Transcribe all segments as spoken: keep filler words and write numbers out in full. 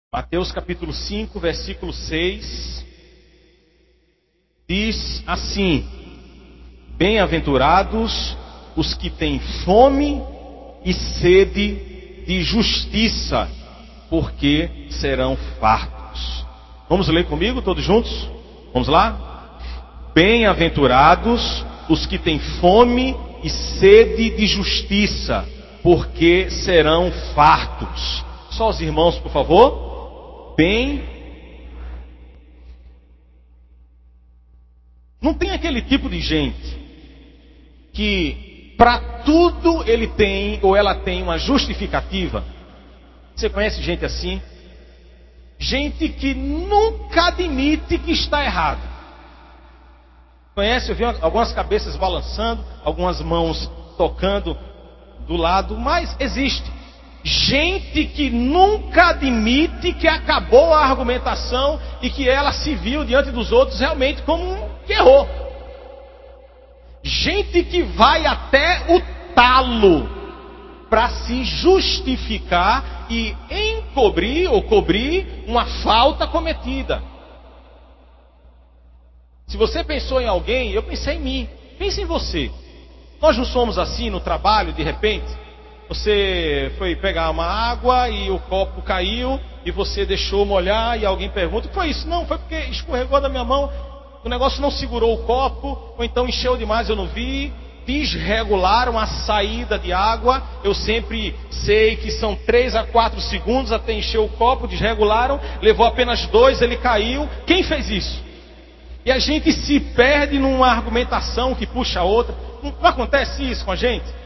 Mateus capítulo cinco, versículo seis, diz assim: Bem-aventurados os que têm fome e sede de justiça, porque serão fartos. Vamos ler comigo todos juntos? Vamos lá? Bem-aventurados os que têm fome e sede de justiça, porque serão fartos. Só os irmãos, por favor. Bem, não tem aquele tipo de gente que para tudo ele tem ou ela tem uma justificativa. Você conhece gente assim? Gente que nunca admite que está errado. Conhece? Eu vi algumas cabeças balançando, algumas mãos tocando do lado, mas existe gente que nunca admite que acabou a argumentação e que ela se viu diante dos outros realmente como um que errou. Gente que vai até o talo para se justificar e encobrir ou cobrir uma falta cometida. Se você pensou em alguém, eu pensei em mim. Pense em você. Nós não somos assim no trabalho, de repente? Você foi pegar uma água e o copo caiu e você deixou molhar e alguém pergunta: o que foi isso? Não, foi porque escorregou da minha mão, o negócio não segurou o copo, ou então encheu demais, eu não vi. Desregularam a saída de água. Eu sempre sei que são três a quatro segundos até encher o copo. Desregularam, levou apenas dois, ele caiu. Quem fez isso? E a gente se perde numa argumentação que puxa a outra. Não, não acontece isso com a gente?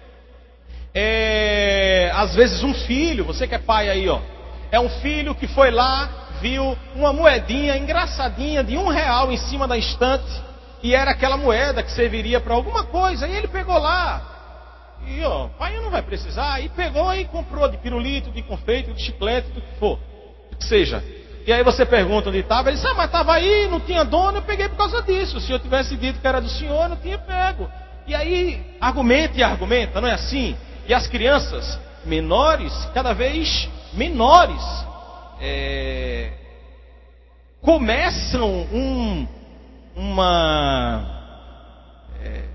É, às vezes um filho, você que é pai aí, ó, é um filho que foi lá, viu uma moedinha engraçadinha de um real em cima da estante, e era aquela moeda que serviria para alguma coisa, e ele pegou lá, e ó, pai não vai precisar, e pegou e comprou de pirulito, de confeito, de chiclete, do que for, do que seja. E aí você pergunta onde estava, ele disse: ah, mas estava aí, não tinha dono, eu peguei por causa disso. Se eu tivesse dito que era do senhor, eu não tinha pego. E aí, argumenta e argumenta, não é assim? E as crianças menores, cada vez menores, é, começam um, uma... É,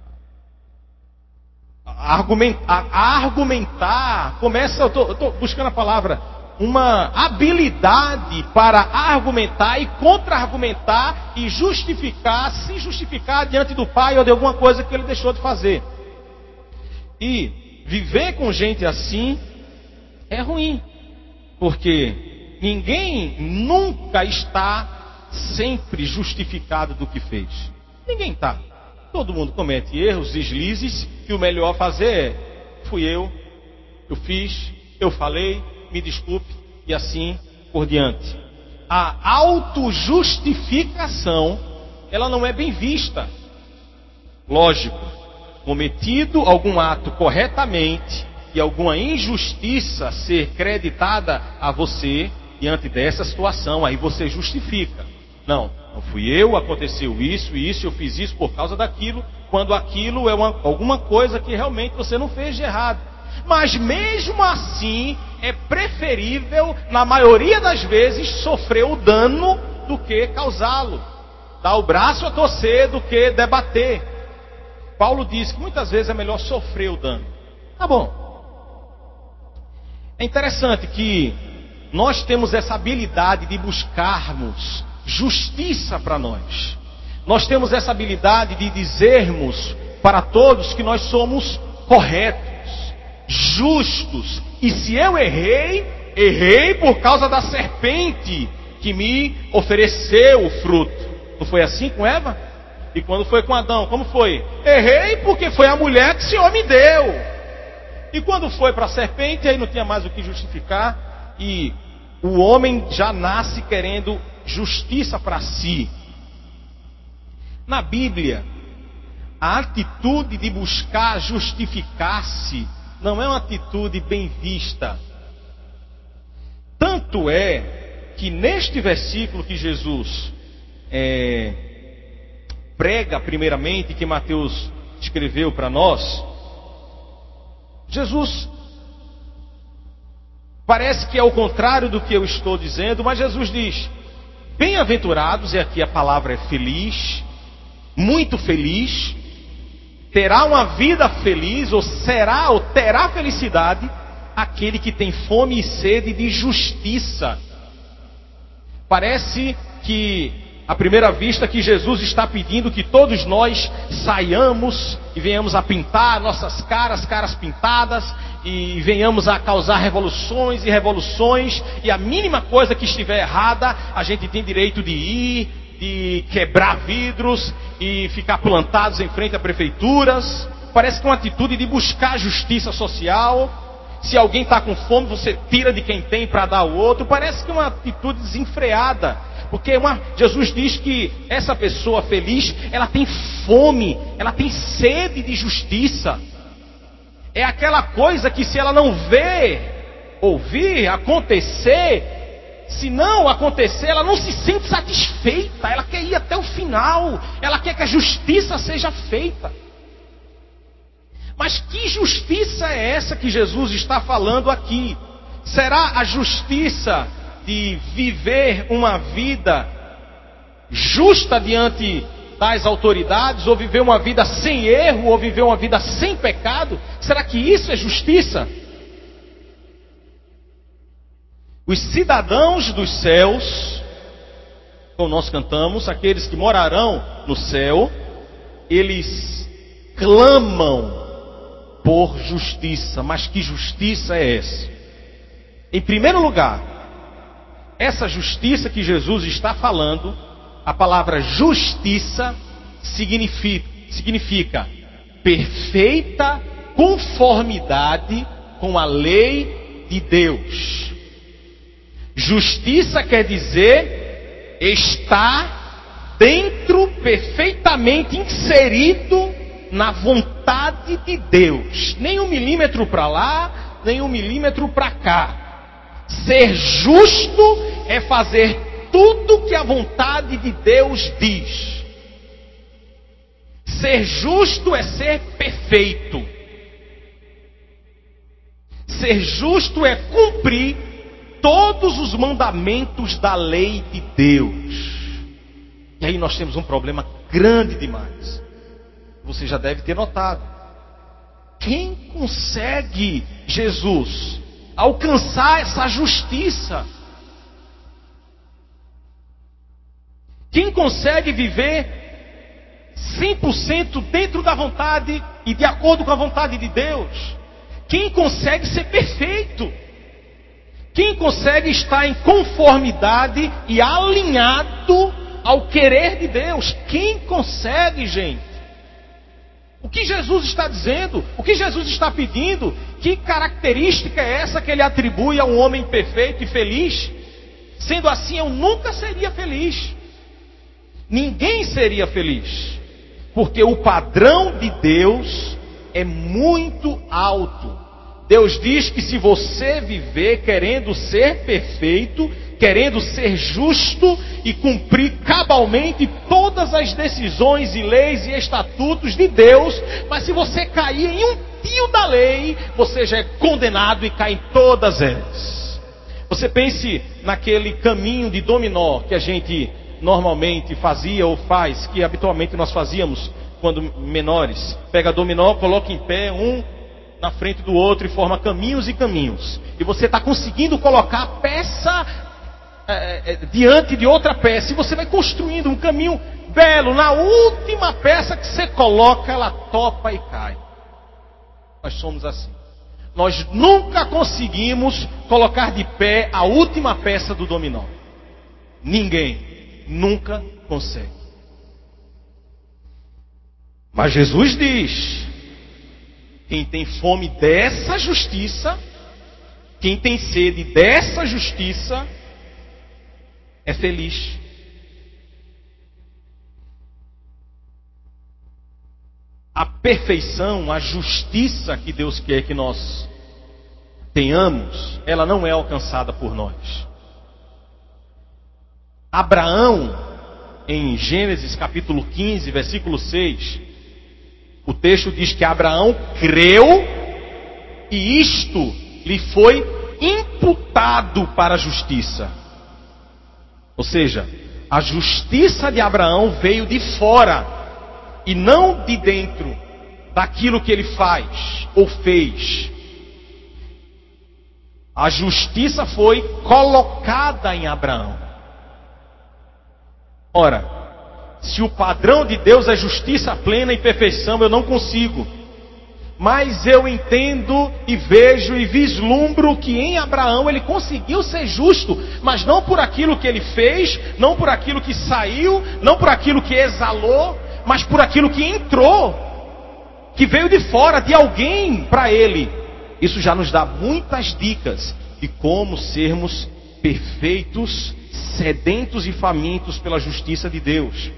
a argumentar, a argumentar, começa, eu estou buscando a palavra, uma habilidade para argumentar e contra-argumentar e justificar, se justificar diante do pai ou de alguma coisa que ele deixou de fazer. E viver com gente assim é ruim, porque ninguém nunca está sempre justificado do que fez. Ninguém está. Todo mundo comete erros, deslizes, e o melhor a fazer é: fui eu, eu fiz, eu falei, me desculpe, e assim por diante. A autojustificação, ela não é bem vista. Lógico, cometido algum ato corretamente e alguma injustiça ser creditada a você diante dessa situação, aí você justifica. Não, não fui eu, aconteceu isso e isso, eu fiz isso por causa daquilo, quando aquilo é uma, alguma coisa que realmente você não fez de errado. Mas mesmo assim, é preferível, na maioria das vezes, sofrer o dano do que causá-lo. Dar o braço a torcer do que debater. Paulo diz que muitas vezes é melhor sofrer o dano. Tá bom. É interessante que nós temos essa habilidade de buscarmos justiça para nós. Nós temos essa habilidade de dizermos para todos que nós somos corretos, justos. E se eu errei, errei por causa da serpente que me ofereceu o fruto. Não foi assim com Eva? E quando foi com Adão, como foi? Errei porque foi a mulher que o Senhor me deu. E quando foi para a serpente, aí não tinha mais o que justificar. E o homem já nasce querendo justiça para si. Na Bíblia, a atitude de buscar justificar-se não é uma atitude bem vista. Tanto é que neste versículo que Jesus é, prega primeiramente, que Mateus escreveu para nós, Jesus Parece que é o contrário do que eu estou dizendo, mas Jesus diz: bem-aventurados, e aqui a palavra é feliz, muito feliz, terá uma vida feliz, ou será, ou terá felicidade, aquele que tem fome e sede de justiça. Parece que, à primeira vista, que Jesus está pedindo que todos nós saiamos e venhamos a pintar nossas caras, caras pintadas, e venhamos a causar revoluções e revoluções, e a mínima coisa que estiver errada, a gente tem direito de ir, de quebrar vidros e ficar plantados em frente a prefeituras. Parece que é uma atitude de buscar justiça social. Se alguém está com fome, você tira de quem tem para dar ao outro. Parece que é uma atitude desenfreada. Porque uma, Jesus diz que essa pessoa feliz, ela tem fome, ela tem sede de justiça. É aquela coisa que se ela não vê, ouvir, acontecer, se não acontecer, ela não se sente satisfeita. Ela quer ir até o final. Ela quer que a justiça seja feita. Mas que justiça é essa que Jesus está falando aqui? Será a justiça de viver uma vida justa diante das autoridades, ou viver uma vida sem erro, ou viver uma vida sem pecado? Será que isso é justiça? Os cidadãos dos céus, como nós cantamos, aqueles que morarão no céu, eles clamam por justiça. Mas que justiça é essa? Em primeiro lugar, essa justiça que Jesus está falando, a palavra justiça significa, significa perfeita conformidade com a lei de Deus. Justiça quer dizer estar dentro, perfeitamente inserido na vontade de Deus. Nem um milímetro para lá, nem um milímetro para cá. Ser justo é fazer tudo que a vontade de Deus diz. Ser justo é ser perfeito. Ser justo é cumprir todos os mandamentos da lei de Deus. E aí nós temos um problema grande demais. Você já deve ter notado. Quem consegue, Jesus, alcançar essa justiça? Quem consegue viver cem por cento dentro da vontade e de acordo com a vontade de Deus? Quem consegue ser perfeito? Quem consegue estar em conformidade e alinhado ao querer de Deus? Quem consegue, gente? O que Jesus está dizendo? O que Jesus está pedindo? Que característica é essa que ele atribui a um homem perfeito e feliz? Sendo assim, eu nunca seria feliz. Ninguém seria feliz. Porque o padrão de Deus é muito alto. Deus diz que se você viver querendo ser perfeito, querendo ser justo e cumprir cabalmente todas as decisões e leis e estatutos de Deus, mas se você cair em um tio da lei, você já é condenado e cai em todas elas. Você pense naquele caminho de dominó que a gente normalmente fazia ou faz, que habitualmente nós fazíamos quando menores. Pega dominó, coloca em pé um na frente do outro e forma caminhos e caminhos. E você está conseguindo colocar a peça é, é, diante de outra peça. E você vai construindo um caminho belo. Na última peça que você coloca, ela topa e cai. Nós somos assim. Nós nunca conseguimos colocar de pé a última peça do dominó. Ninguém nunca consegue. Mas Jesus diz: quem tem fome dessa justiça, quem tem sede dessa justiça, é feliz. A perfeição, a justiça que Deus quer que nós tenhamos, ela não é alcançada por nós. Abraão, em Gênesis capítulo quinze, versículo seis, o texto diz que Abraão creu e isto lhe foi imputado para a justiça. Ou seja, a justiça de Abraão veio de fora e não de dentro daquilo que ele faz ou fez. A justiça foi colocada em Abraão. Ora, se o padrão de Deus é justiça plena e perfeição, eu não consigo. Mas eu entendo e vejo e vislumbro que em Abraão ele conseguiu ser justo, mas não por aquilo que ele fez, não por aquilo que saiu, não por aquilo que exalou, mas por aquilo que entrou, que veio de fora, de alguém para ele. Isso já nos dá muitas dicas de como sermos perfeitos, sedentos e famintos pela justiça de Deus.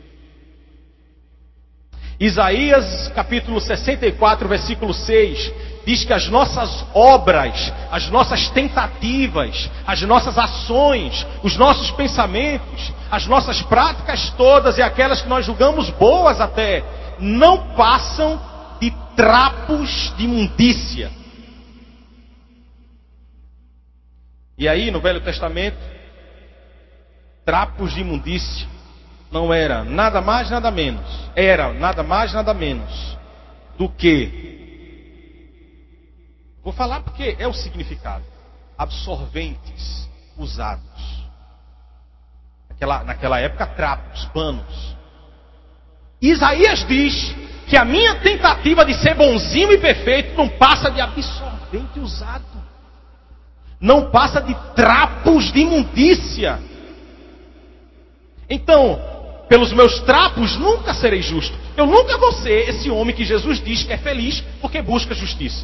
Isaías capítulo sessenta e quatro, versículo seis, diz que as nossas obras, as nossas tentativas, as nossas ações, os nossos pensamentos, as nossas práticas todas e aquelas que nós julgamos boas até, não passam de trapos de imundícia. E aí no Velho Testamento, trapos de imundícia não era nada mais, nada menos. Era nada mais, nada menos do que... Vou falar porque é o significado. Absorventes usados. Naquela, naquela época, trapos, panos. Isaías diz que a minha tentativa de ser bonzinho e perfeito não passa de absorvente usado. Não passa de trapos de imundícia. Então, pelos meus trapos, nunca serei justo. Eu nunca vou ser esse homem que Jesus diz que é feliz porque busca justiça.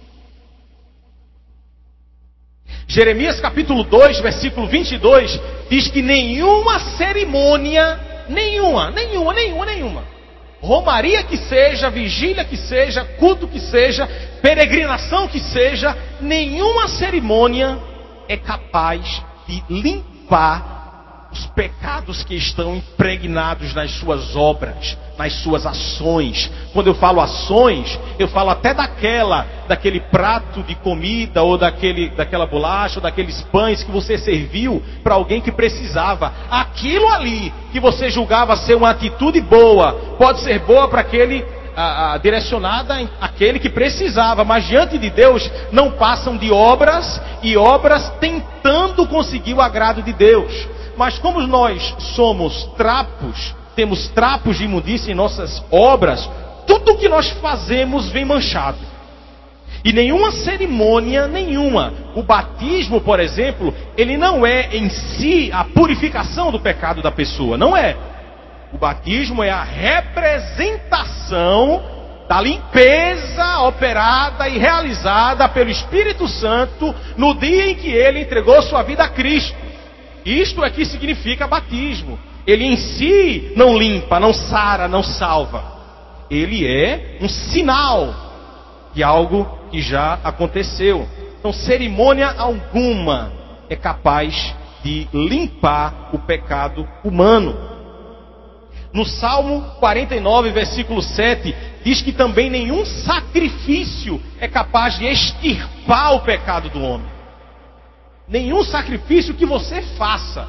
Jeremias capítulo dois, versículo vinte e dois, diz que nenhuma cerimônia, nenhuma, nenhuma, nenhuma, nenhuma, romaria que seja, vigília que seja, culto que seja, peregrinação que seja, nenhuma cerimônia é capaz de limpar os pecados que estão impregnados nas suas obras, nas suas ações. Quando eu falo ações, eu falo até daquela, daquele prato de comida, ou daquele, daquela bolacha, ou daqueles pães que você serviu para alguém que precisava. Aquilo ali que você julgava ser uma atitude boa, pode ser boa para aquele, a, a, direcionada àquele que precisava, mas diante de Deus não passam de obras e obras tentando conseguir o agrado de Deus. Mas como nós somos trapos, temos trapos de imundícia em nossas obras, tudo que nós fazemos vem manchado. E nenhuma cerimônia, nenhuma. O batismo, por exemplo, ele não é em si a purificação do pecado da pessoa, não é. O batismo é a representação da limpeza operada e realizada pelo Espírito Santo no dia em que ele entregou sua vida a Cristo. Isto é que significa batismo. Ele em si não limpa, não sara, não salva. Ele é um sinal de algo que já aconteceu. Então, cerimônia alguma é capaz de limpar o pecado humano. No Salmo quarenta e nove, versículo sete, diz que também nenhum sacrifício é capaz de extirpar o pecado do homem. Nenhum sacrifício que você faça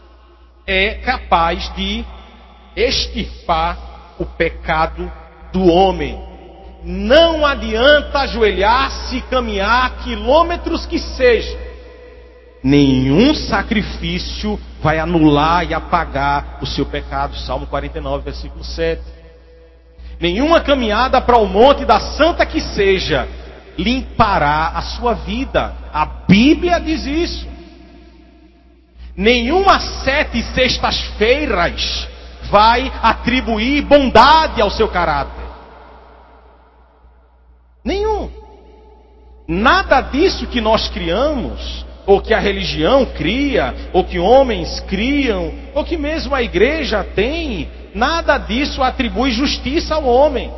é capaz de extirpar o pecado do homem. Não adianta ajoelhar-se e caminhar quilômetros que seja. Nenhum sacrifício vai anular e apagar o seu pecado. Salmo quarenta e nove, versículo sete. Nenhuma caminhada para o monte da santa que seja limpará a sua vida. A Bíblia diz isso. Nenhuma sete sextas-feiras vai atribuir bondade ao seu caráter. Nenhum. Nada disso que nós criamos, ou que a religião cria, ou que homens criam, ou que mesmo a igreja tem, nada disso atribui justiça ao homem.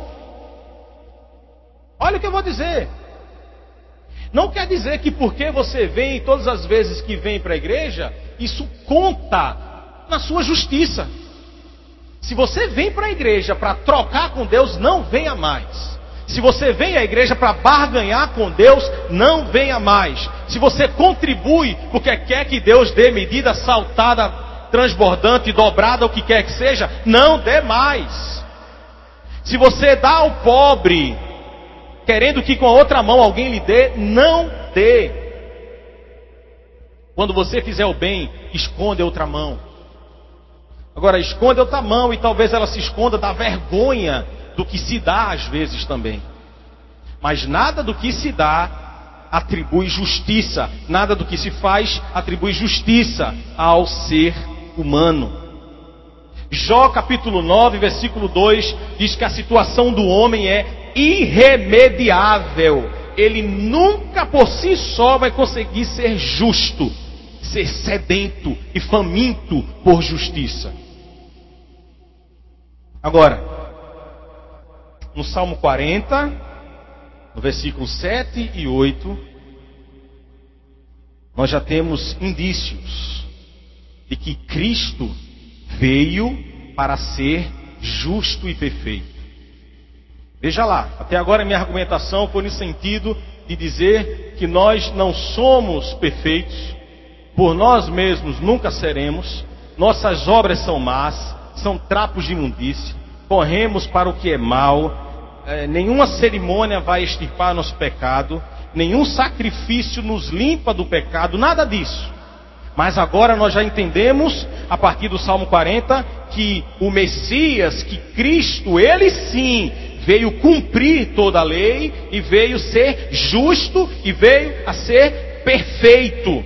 Olha o que eu vou dizer. Não quer dizer que porque você vem, todas as vezes que vem para a igreja, isso conta na sua justiça. Se você vem para a igreja para trocar com Deus, não venha mais. Se você vem à igreja para barganhar com Deus, não venha mais. Se você contribui porque quer que Deus dê medida saltada, transbordante, dobrada, o que quer que seja, não dê mais. Se você dá ao pobre, querendo que com a outra mão alguém lhe dê, não dê. Quando você fizer o bem, esconde a outra mão. Agora, esconde a outra mão e talvez ela se esconda da vergonha do que se dá às vezes também. Mas nada do que se dá atribui justiça. Nada do que se faz atribui justiça ao ser humano. Jó capítulo nove, versículo dois, diz que a situação do homem é irremediável. Ele nunca por si só vai conseguir ser justo, ser sedento e faminto por justiça. Agora, no Salmo quarenta, no versículo sete e oito, nós já temos indícios de que Cristo veio para ser justo e perfeito. Veja lá, até agora a minha argumentação foi no sentido de dizer que nós não somos perfeitos, por nós mesmos nunca seremos, nossas obras são más, são trapos de imundície, corremos para o que é mal, é, nenhuma cerimônia vai extirpar nosso pecado, nenhum sacrifício nos limpa do pecado, nada disso. Mas agora nós já entendemos, a partir do Salmo quarenta, que o Messias, que Cristo, ele sim, veio cumprir toda a lei, e veio ser justo, e veio a ser perfeito.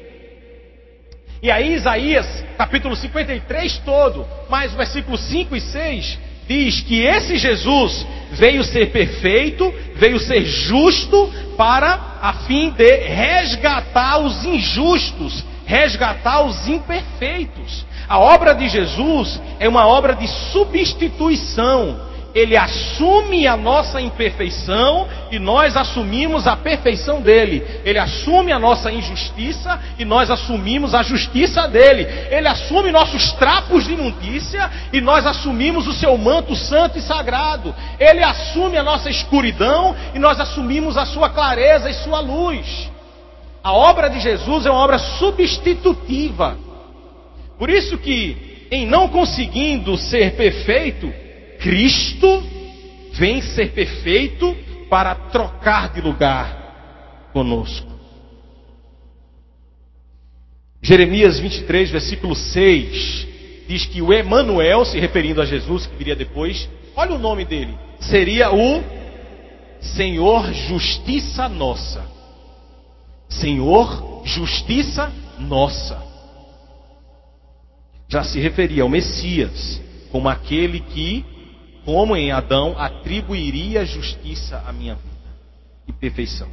E aí Isaías, capítulo cinquenta e três todo, mais versículos cinco e seis, diz que esse Jesus veio ser perfeito, veio ser justo, para a fim de resgatar os injustos, resgatar os imperfeitos. A obra de Jesus é uma obra de substituição. Ele assume a nossa imperfeição e nós assumimos a perfeição dele. Ele assume a nossa injustiça e nós assumimos a justiça dele. Ele assume nossos trapos de imundícia e nós assumimos o seu manto santo e sagrado. Ele assume a nossa escuridão e nós assumimos a sua clareza e sua luz. A obra de Jesus é uma obra substitutiva. Por isso que, em não conseguindo ser perfeito, Cristo vem ser perfeito para trocar de lugar conosco. Jeremias vinte e três, versículo seis, diz que o Emanuel, se referindo a Jesus, que viria depois, olha o nome dele, seria o Senhor Justiça Nossa. Senhor Justiça Nossa. Já se referia ao Messias como aquele que, como em Adão, atribuiria justiça à minha vida e perfeição.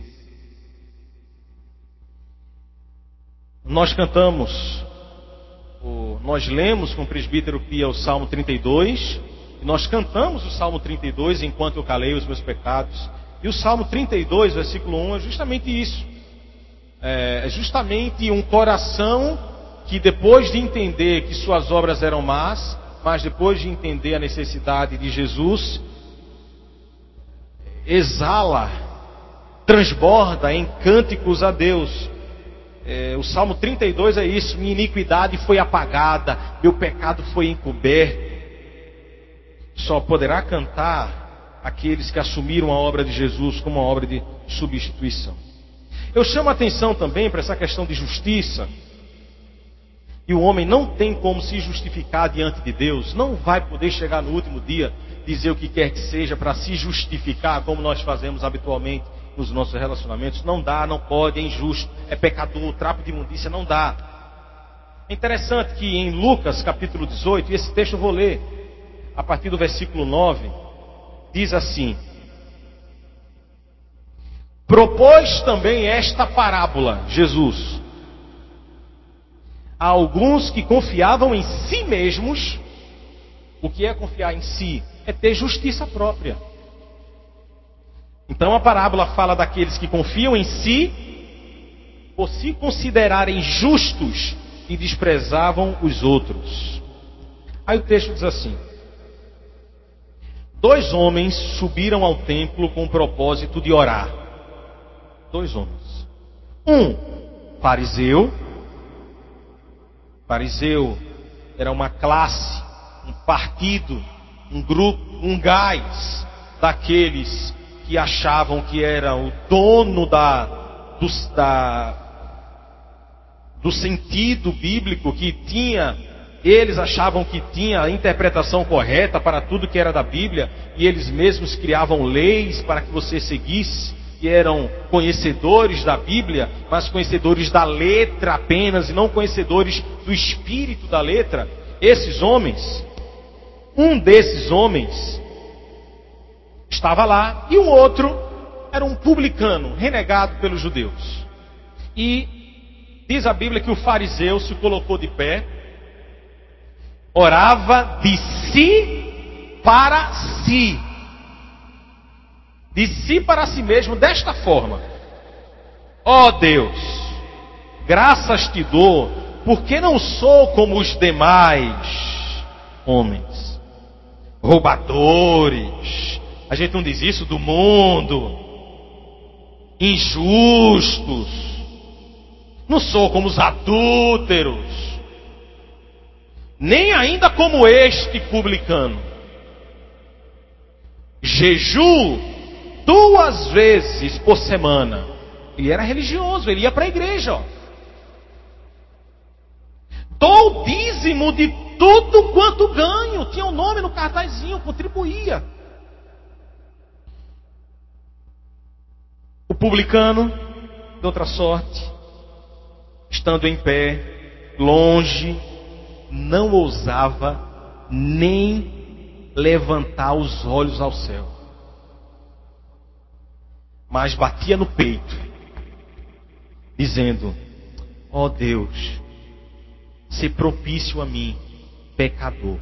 Nós cantamos, nós lemos com o presbítero Pia o Salmo trinta e dois, e nós cantamos o Salmo trinta e dois enquanto eu calei os meus pecados. E o Salmo trinta e dois, versículo um, é justamente isso. É justamente um coração que, depois de entender que suas obras eram más, mas depois de entender a necessidade de Jesus, exala, transborda em cânticos a Deus. É, o Salmo trinta e dois é isso: minha iniquidade foi apagada, meu pecado foi encoberto. Só poderá cantar aqueles que assumiram a obra de Jesus como uma obra de substituição. Eu chamo a atenção também para essa questão de justiça. E o homem não tem como se justificar diante de Deus, não vai poder chegar no último dia, dizer o que quer que seja para se justificar, como nós fazemos habitualmente nos nossos relacionamentos. Não dá, não pode, é injusto, é pecador, trapo de imundícia, não dá. É interessante que em Lucas capítulo dezoito, e esse texto eu vou ler, a partir do versículo nove, diz assim: propôs também esta parábola, Jesus, a alguns que confiavam em si mesmos. O que é confiar em si? É ter justiça própria. Então a parábola fala daqueles que confiam em si, por se considerarem justos, e desprezavam os outros. Aí o texto diz assim: dois homens subiram ao templo com o propósito de orar. Dois homens. Um, fariseu. Fariseu era uma classe, um partido, um grupo, um gás daqueles que achavam que era o dono da, do, da, do sentido bíblico, que tinha, eles achavam que tinha a interpretação correta para tudo que era da Bíblia, e eles mesmos criavam leis para que você seguisse, e eram conhecedores da Bíblia, mas conhecedores da letra apenas, e não conhecedores do espírito da letra. Esses homens, um desses homens estava lá, e o outro era um publicano, renegado pelos judeus. E diz a Bíblia que o fariseu se colocou de pé, orava de si para si, de si para si mesmo, desta forma: ó Deus, graças te dou, porque não sou como os demais homens, roubadores. A gente não diz isso do mundo, injustos. Não sou como os adúlteros, nem ainda como este publicano. Jejuo duas vezes por semana. Ele era religioso, ele ia para a igreja. Ó. Dou o dízimo de tudo quanto ganho. Tinha o um nome no cartazinho, contribuía. O publicano, de outra sorte, estando em pé, longe, não ousava nem levantar os olhos ao céu, mas batia no peito, dizendo: ó Deus, se propício a mim, pecador.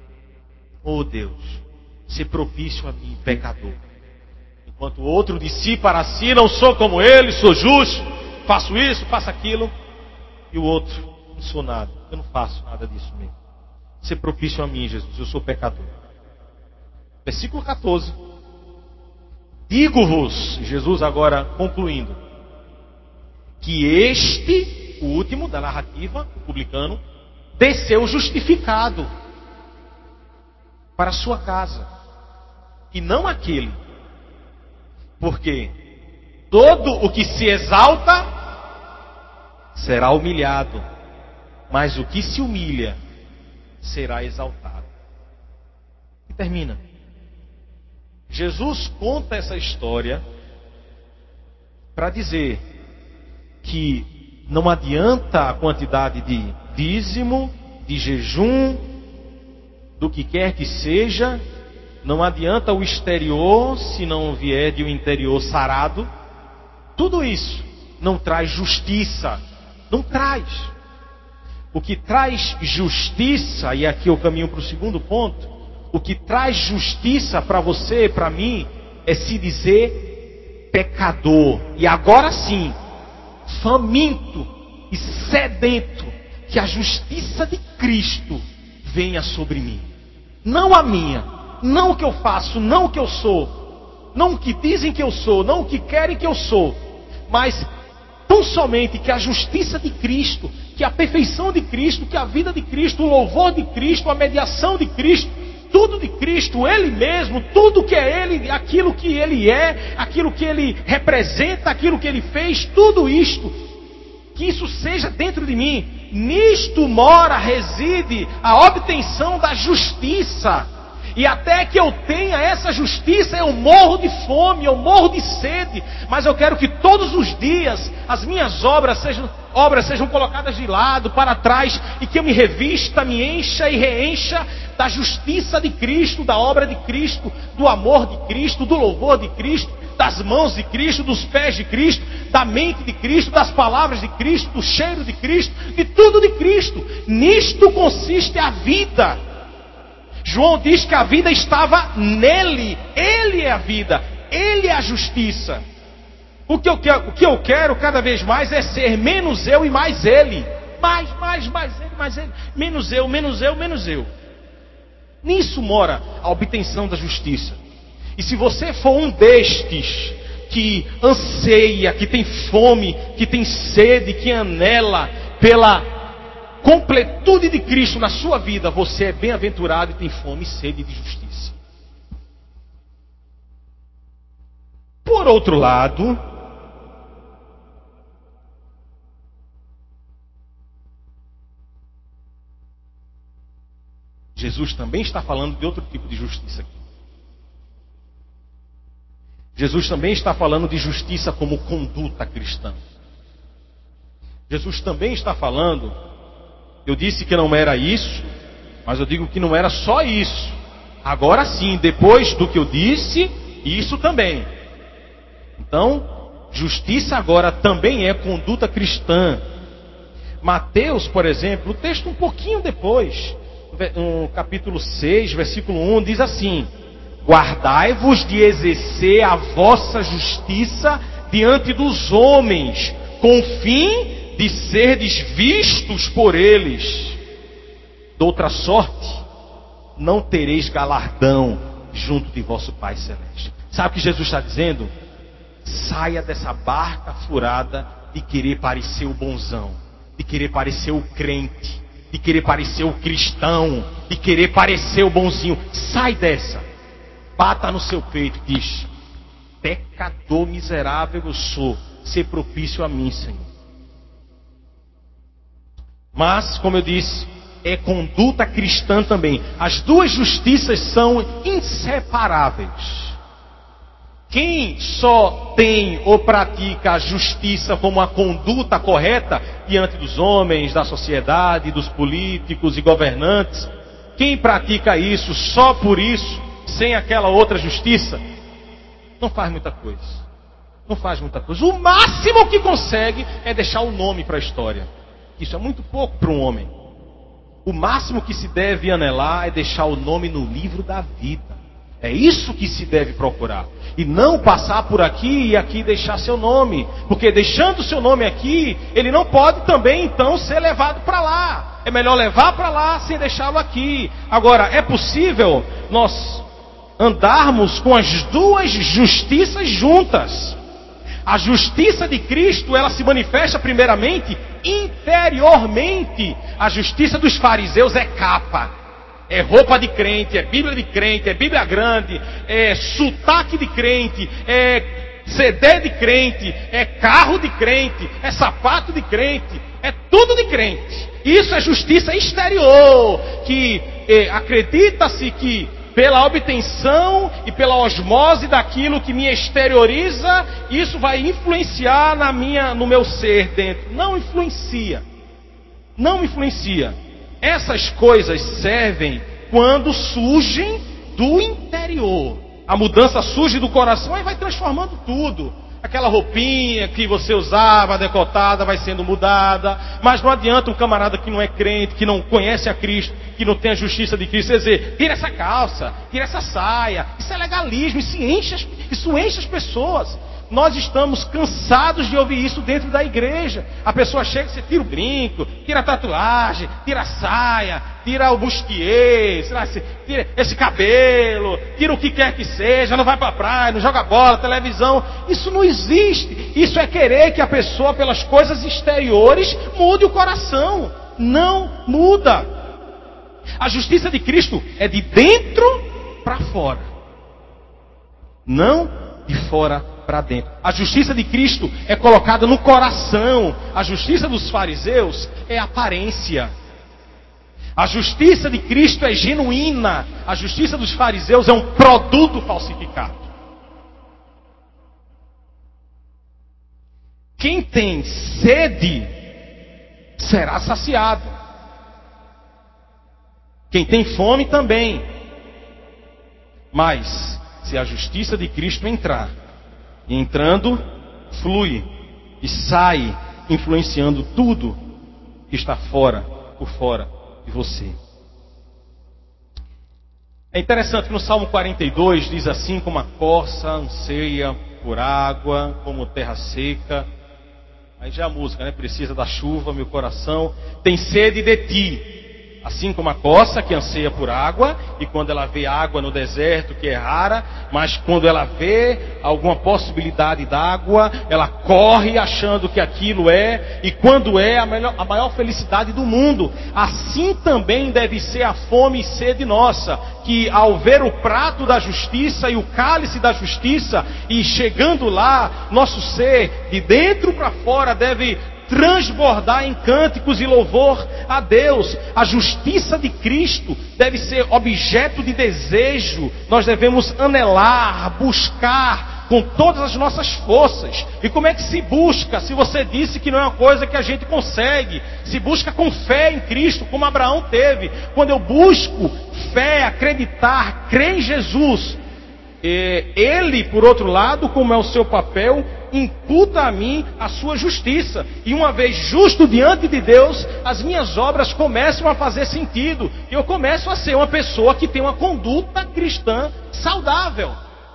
Ó Deus, se propício a mim, pecador. Enquanto o outro de si para si: não sou como ele, sou justo, faço isso, faço aquilo. E o outro: não sou nada, eu não faço nada disso mesmo. Se propício a mim, Jesus, eu sou pecador. Versículo catorze. Digo-vos, Jesus agora concluindo, que este, o último da narrativa, o publicano, desceu justificado para a sua casa, e não aquele. Porque todo o que se exalta será humilhado, mas o que se humilha será exaltado. E termina. Jesus conta essa história para dizer que não adianta a quantidade de dízimo, de jejum, do que quer que seja. Não adianta o exterior se não vier de um interior sarado. Tudo isso não traz justiça. Não traz. O que traz justiça, e aqui eu caminho para o segundo ponto, o que traz justiça para você e para mim é se dizer pecador. E agora sim, faminto e sedento, que a justiça de Cristo venha sobre mim. Não a minha, não o que eu faço, não o que eu sou, não o que dizem que eu sou, não o que querem que eu sou, mas tão somente que a justiça de Cristo, que a perfeição de Cristo, que a vida de Cristo, o louvor de Cristo, a mediação de Cristo, tudo de Cristo, Ele mesmo, tudo que é Ele, aquilo que Ele é, aquilo que Ele representa, aquilo que Ele fez, tudo isto, que isso seja dentro de mim. Nisto mora, reside a obtenção da justiça. E até que eu tenha essa justiça, eu morro de fome, eu morro de sede. Mas eu quero que todos os dias as minhas obras sejam, obras sejam colocadas de lado, para trás, e que eu me revista, me encha e reencha da justiça de Cristo, da obra de Cristo, do amor de Cristo, do louvor de Cristo, das mãos de Cristo, dos pés de Cristo, da mente de Cristo, das palavras de Cristo, do cheiro de Cristo, de tudo de Cristo. Nisto consiste a vida. João diz que a vida estava nele. Ele é a vida, Ele é a justiça. O que eu quero, o que eu quero cada vez mais é ser menos eu e mais Ele. Mais, mais, mais Ele, mais Ele. Menos eu, menos eu, menos eu. Nisso mora a obtenção da justiça. E se você for um destes que anseia, que tem fome, que tem sede, que anela pela completude de Cristo na sua vida, você é bem-aventurado e tem fome e sede de justiça. Por outro lado, Jesus também está falando de outro tipo de justiça aqui. Jesus também está falando de justiça como conduta cristã. Jesus também está falando, eu disse que não era isso, mas eu digo que não era só isso. Agora sim, depois do que eu disse, isso também. Então, justiça agora também é conduta cristã. Mateus, por exemplo, o texto um pouquinho depois, no capítulo seis, versículo um, diz assim: guardai-vos de exercer a vossa justiça diante dos homens, com o fim de serdes vistos por eles. De outra sorte, não tereis galardão junto de vosso Pai Celeste. Sabe o que Jesus está dizendo? Saia dessa barca furada de querer parecer o bonzão, de querer parecer o crente, de querer parecer o cristão, de querer parecer o bonzinho. Sai dessa. Bata no seu peito e diz: pecador miserável eu sou, ser propício a mim, Senhor. Mas, como eu disse, é conduta cristã também. As duas justiças são inseparáveis. Quem só tem ou pratica a justiça como a conduta correta diante dos homens, da sociedade, dos políticos e governantes, quem pratica isso só por isso, sem aquela outra justiça, não faz muita coisa. Não faz muita coisa. O máximo que consegue é deixar o nome para a história. Isso é muito pouco para um homem. O máximo que se deve anelar é deixar o nome no livro da vida. É isso que se deve procurar. E não passar por aqui e aqui deixar seu nome. Porque deixando seu nome aqui, ele não pode também então ser levado para lá. É melhor levar para lá sem deixá-lo aqui. Agora, é possível nós andarmos com as duas justiças juntas. A justiça de Cristo, ela se manifesta primeiramente interiormente. A justiça dos fariseus é capa. É roupa de crente, é Bíblia de crente, é Bíblia grande, é sotaque de crente, é C D de crente, é carro de crente, é sapato de crente, é tudo de crente. Isso é justiça exterior, que é, acredita-se que pela obtenção e pela osmose daquilo que me exterioriza, isso vai influenciar na minha, no meu ser dentro. Não influencia. Não influencia. Essas coisas servem quando surgem do interior. A mudança surge do coração e vai transformando tudo. Aquela roupinha que você usava, decotada, vai sendo mudada. Mas não adianta um camarada que não é crente, que não conhece a Cristo, que não tem a justiça de Cristo, dizer: tira essa calça, tira essa saia. Isso é legalismo, isso enche, isso enche as pessoas. Nós estamos cansados de ouvir isso dentro da igreja. A pessoa chega e você tira o brinco, tira a tatuagem, tira a saia, tira o bustier, tira esse cabelo, tira o que quer que seja, não vai para a praia, não joga bola, televisão. Isso não existe. Isso é querer que a pessoa, pelas coisas exteriores, mude o coração. Não muda. A justiça de Cristo é de dentro para fora, não de fora para dentro. A justiça de Cristo é colocada no coração. A justiça dos fariseus é aparência. A justiça de Cristo é genuína. A justiça dos fariseus é um produto falsificado. Quem tem sede será saciado. Quem tem fome também. Mas se a justiça de Cristo entrar, e entrando, flui e sai, influenciando tudo que está fora, por fora de você. É interessante que no Salmo quarenta e dois diz assim: como a corça anseia por água, como terra seca. Aí já a música, né? Precisa da chuva, meu coração tem sede de ti. Assim como a coça que anseia por água, e quando ela vê água no deserto, que é rara, mas quando ela vê alguma possibilidade d'água, ela corre achando que aquilo é, e quando é, a, melhor, a maior felicidade do mundo. Assim também deve ser a fome e sede nossa, que ao ver o prato da justiça e o cálice da justiça, e chegando lá, nosso ser, de dentro para fora, deve transbordar em cânticos e louvor a Deus. A justiça de Cristo deve ser objeto de desejo. Nós devemos anelar, buscar com todas as nossas forças. E como é que se busca? Se você disse que não é uma coisa que a gente consegue, se busca com fé em Cristo, como Abraão teve. Quando eu busco fé, acreditar, crer em Jesus, Ele, por outro lado, como é o seu papel, imputa a mim a sua justiça. E uma vez justo diante de Deus, as minhas obras começam a fazer sentido. E eu começo a ser uma pessoa que tem uma conduta cristã saudável.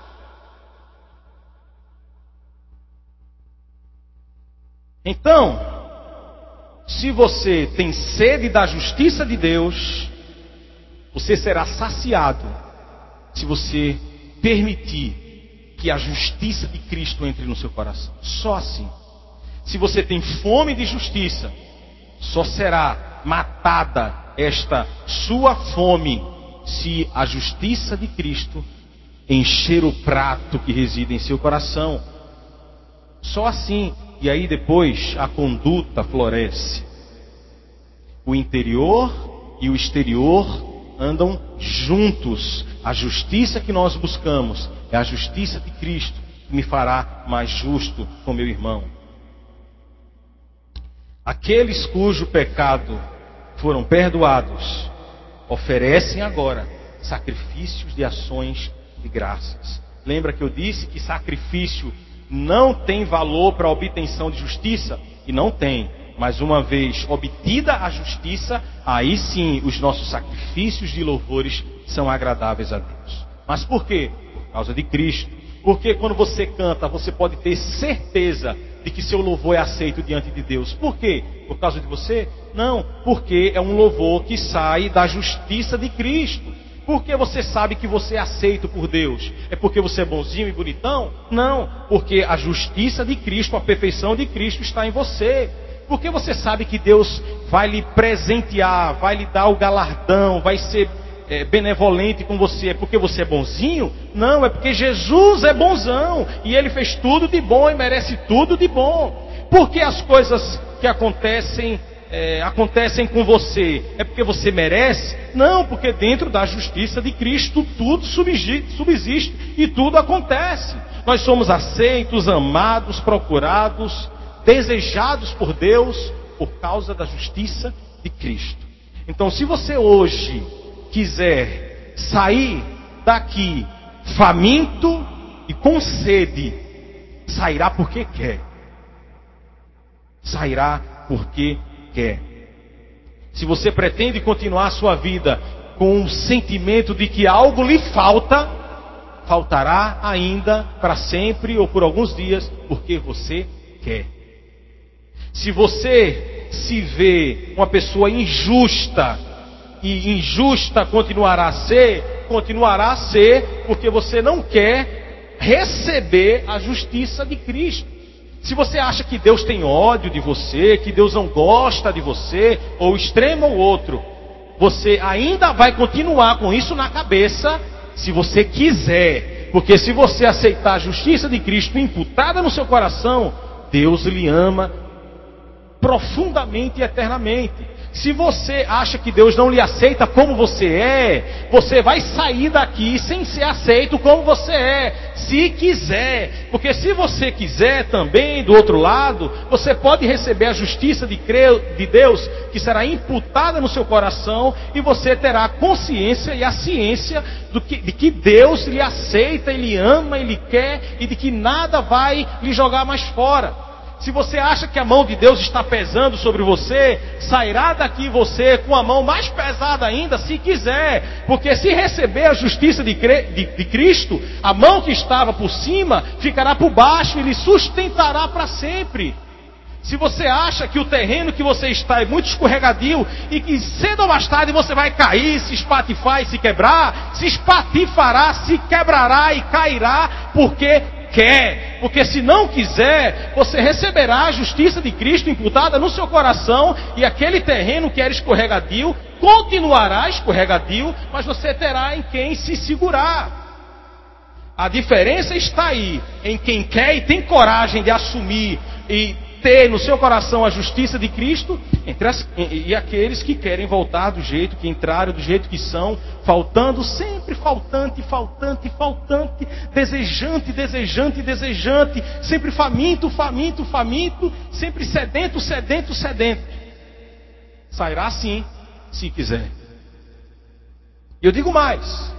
Então, se você tem sede da justiça de Deus, você será saciado se você permitir que a justiça de Cristo entre no seu coração. Só assim. Se você tem fome de justiça, só será matada esta sua fome se a justiça de Cristo encher o prato que reside em seu coração. Só assim. E aí depois a conduta floresce. O interior e o exterior andam juntos. A justiça que nós buscamos é a justiça de Cristo, que me fará mais justo com meu irmão. Aqueles cujo pecado foram perdoados oferecem agora sacrifícios de ações de graças. Lembra que eu disse que sacrifício não tem valor para a obtenção de justiça? E não tem. Mas uma vez obtida a justiça, aí sim os nossos sacrifícios de louvores são agradáveis a Deus. Mas por quê? Por causa de Cristo. Porque quando você canta, você pode ter certeza de que seu louvor é aceito diante de Deus. Por quê? Por causa de você? Não, porque é um louvor que sai da justiça de Cristo. Porque você sabe que você é aceito por Deus? É porque você é bonzinho e bonitão? Não, porque a justiça de Cristo, a perfeição de Cristo está em você. Porque você sabe que Deus vai lhe presentear, vai lhe dar o galardão, vai ser é, benevolente com você. É porque você é bonzinho? Não, é porque Jesus é bonzão. E Ele fez tudo de bom e merece tudo de bom. Porque as coisas que acontecem, é, acontecem com você, é porque você merece? Não, porque dentro da justiça de Cristo tudo subsiste e tudo acontece. Nós somos aceitos, amados, procurados, desejados por Deus por causa da justiça de Cristo. Então, se você hoje quiser sair daqui faminto e com sede, sairá porque quer. Sairá porque quer. Se você pretende continuar a sua vida com o sentimento de que algo lhe falta, faltará ainda para sempre ou por alguns dias, porque você quer. Se você se vê uma pessoa injusta, e injusta continuará a ser, continuará a ser, porque você não quer receber a justiça de Cristo. Se você acha que Deus tem ódio de você, que Deus não gosta de você, ou extremo ou outro, você ainda vai continuar com isso na cabeça, se você quiser. Porque se você aceitar a justiça de Cristo imputada no seu coração, Deus lhe ama profundamente e eternamente. Se você acha que Deus não lhe aceita como você é, você vai sair daqui sem ser aceito como você é, se quiser. Porque se você quiser também, do outro lado, você pode receber a justiça de Deus, que será imputada no seu coração, e você terá a consciência e a ciência do que, de que Deus lhe aceita, Ele ama, Ele quer, e de que nada vai lhe jogar mais fora. Se você acha que a mão de Deus está pesando sobre você, sairá daqui você com a mão mais pesada ainda, se quiser. Porque se receber a justiça de, de, de Cristo, a mão que estava por cima ficará por baixo e lhe sustentará para sempre. Se você acha que o terreno que você está é muito escorregadio e que cedo ou mais tarde você vai cair, se espatifar e se quebrar, se espatifará, se quebrará e cairá porque quer. Porque se não quiser, você receberá a justiça de Cristo imputada no seu coração e aquele terreno que era escorregadio continuará escorregadio, mas você terá em quem se segurar. A diferença está aí, em quem quer e tem coragem de assumir e ter no seu coração a justiça de Cristo entre as, e, e aqueles que querem voltar do jeito que entraram, do jeito que são, faltando, sempre faltante, faltante, faltante, desejante, desejante, desejante, sempre faminto, faminto, faminto, sempre sedento, sedento, sedento. Sairá sim, se quiser. E eu digo mais,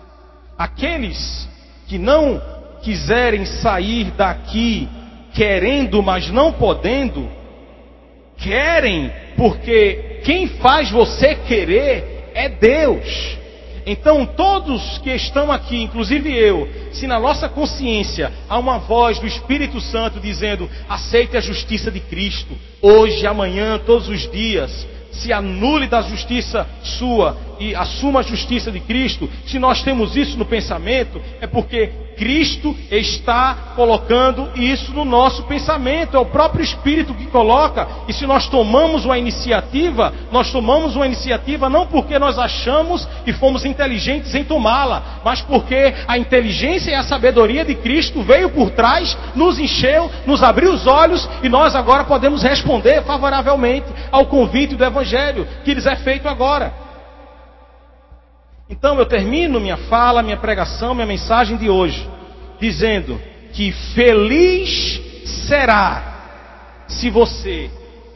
aqueles que não quiserem sair daqui querendo, mas não podendo, querem, porque quem faz você querer é Deus. Então todos que estão aqui, inclusive eu, se na nossa consciência há uma voz do Espírito Santo dizendo: aceite a justiça de Cristo, hoje, amanhã, todos os dias, se anule da justiça sua e assuma a justiça de Cristo. Se nós temos isso no pensamento, é porque Cristo está colocando isso no nosso pensamento. É o próprio Espírito que coloca. E se nós tomamos uma iniciativa, nós tomamos uma iniciativa não porque nós achamos e fomos inteligentes em tomá-la, mas porque a inteligência e a sabedoria de Cristo veio por trás, nos encheu, nos abriu os olhos, e nós agora podemos responder favoravelmente ao convite do Evangelho que lhes é feito agora. Então eu termino minha fala, minha pregação, minha mensagem de hoje, dizendo que feliz será se você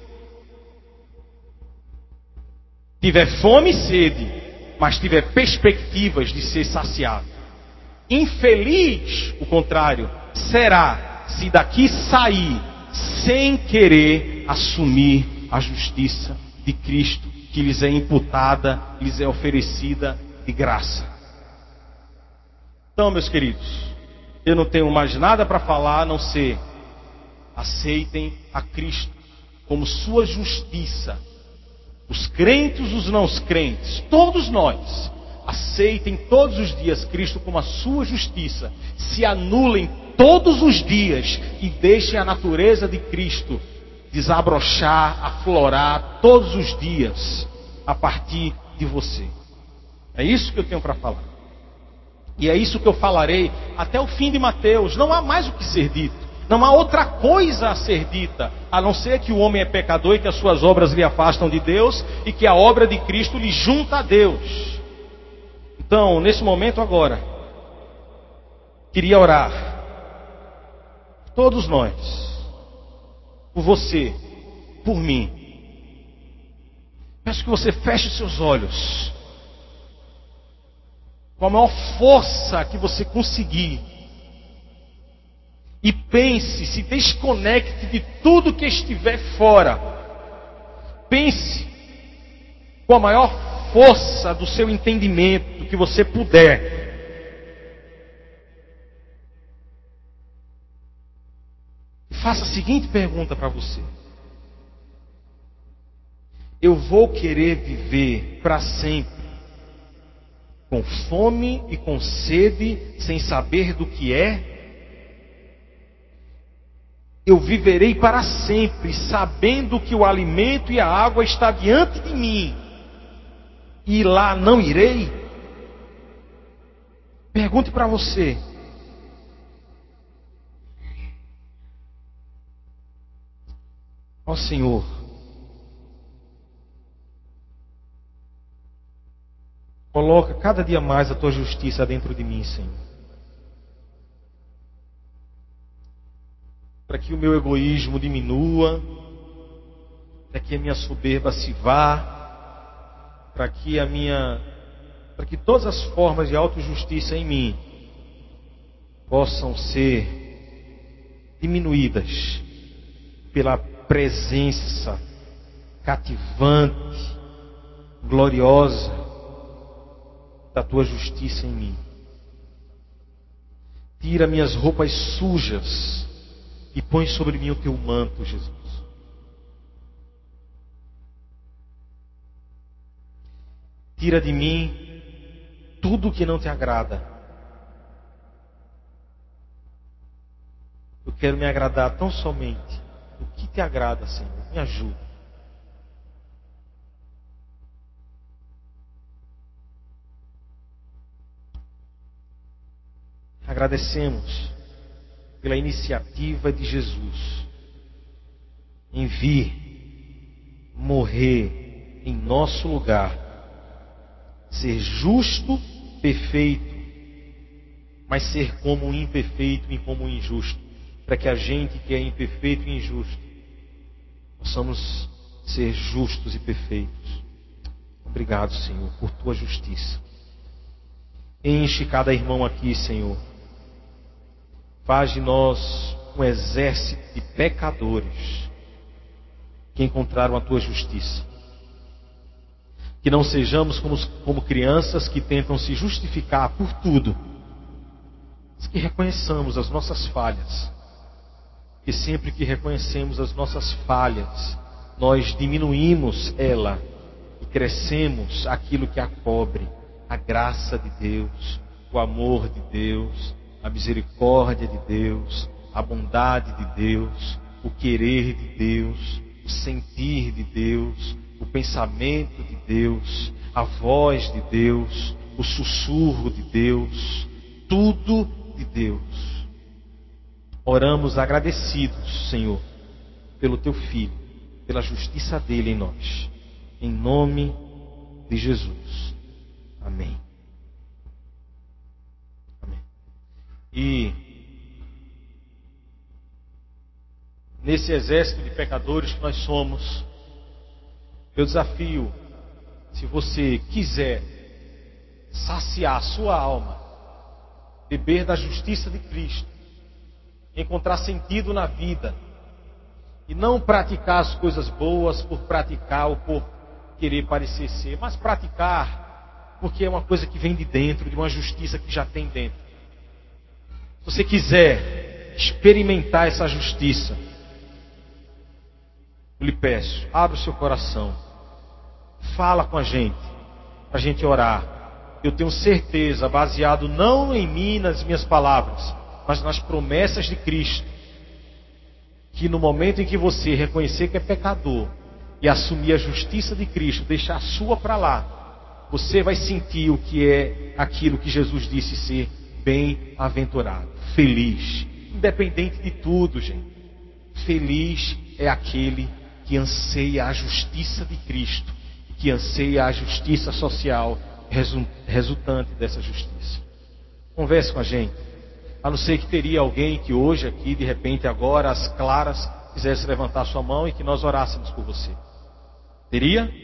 tiver fome e sede, mas tiver perspectivas de ser saciado. Infeliz, o contrário, será se daqui sair sem querer assumir a justiça de Cristo que lhes é imputada, lhes é oferecida de graça. Então, meus queridos, eu não tenho mais nada para falar a não ser: aceitem a Cristo como sua justiça. Os crentes, os não crentes, todos nós, aceitem todos os dias Cristo como a sua justiça. Se anulem todos os dias e deixem a natureza de Cristo desabrochar, aflorar todos os dias a partir de você. É isso que eu tenho para falar. E é isso que eu falarei até o fim de Mateus. Não há mais o que ser dito. Não há outra coisa a ser dita, a não ser que o homem é pecador e que as suas obras lhe afastam de Deus e que a obra de Cristo lhe junta a Deus. Então, nesse momento agora, queria orar. Todos nós, por você, por mim. Peço que você feche seus olhos com a maior força que você conseguir. E pense, se desconecte de tudo que estiver fora. Pense com a maior força do seu entendimento que você puder. E faça a seguinte pergunta para você: eu vou querer viver para sempre com fome e com sede, sem saber do que é? Eu viverei para sempre, sabendo que o alimento e a água está diante de mim, e lá não irei? Pergunte para você. Ó Senhor, coloca cada dia mais a tua justiça dentro de mim, Senhor. Para que o meu egoísmo diminua, para que a minha soberba se vá, para que a minha, para que todas as formas de autojustiça em mim possam ser diminuídas pela presença cativante, gloriosa da tua justiça em mim. Tira minhas roupas sujas e põe sobre mim o teu manto, Jesus. Tira de mim tudo o que não te agrada. Eu quero me agradar tão somente do que te agrada, Senhor. Me ajuda. Agradecemos pela iniciativa de Jesus em vir morrer em nosso lugar, ser justo, perfeito, mas ser como um imperfeito e como um injusto, para que a gente que é imperfeito e injusto possamos ser justos e perfeitos. Obrigado, Senhor, por tua justiça. Enche cada irmão aqui, Senhor. Faz de nós um exército de pecadores que encontraram a tua justiça. Que não sejamos como, como crianças que tentam se justificar por tudo, mas que reconheçamos as nossas falhas. Que sempre que reconhecemos as nossas falhas, nós diminuímos ela e crescemos aquilo que a cobre: a graça de Deus, o amor de Deus, a misericórdia de Deus, a bondade de Deus, o querer de Deus, o sentir de Deus, o pensamento de Deus, a voz de Deus, o sussurro de Deus, tudo de Deus. Oramos agradecidos, Senhor, pelo Teu Filho, pela justiça dele em nós. Em nome de Jesus. Amém. Amém. E nesse exército de pecadores que nós somos, eu desafio, se você quiser saciar a sua alma, beber da justiça de Cristo, encontrar sentido na vida, e não praticar as coisas boas por praticar ou por querer parecer ser, mas praticar porque é uma coisa que vem de dentro, de uma justiça que já tem dentro. Se você quiser experimentar essa justiça, eu lhe peço, abra o seu coração, fala com a gente, para a gente orar. Eu tenho certeza, baseado não em mim, nas minhas palavras, mas nas promessas de Cristo, que no momento em que você reconhecer que é pecador e assumir a justiça de Cristo, deixar a sua para lá, você vai sentir o que é aquilo que Jesus disse ser bem-aventurado, feliz, independente de tudo, gente. Feliz é aquele que anseia a justiça de Cristo, que anseia a justiça social resultante dessa justiça. Converse com a gente. A não ser que teria alguém que hoje aqui, de repente agora, às claras, quisesse levantar sua mão e que nós orássemos por você. Teria?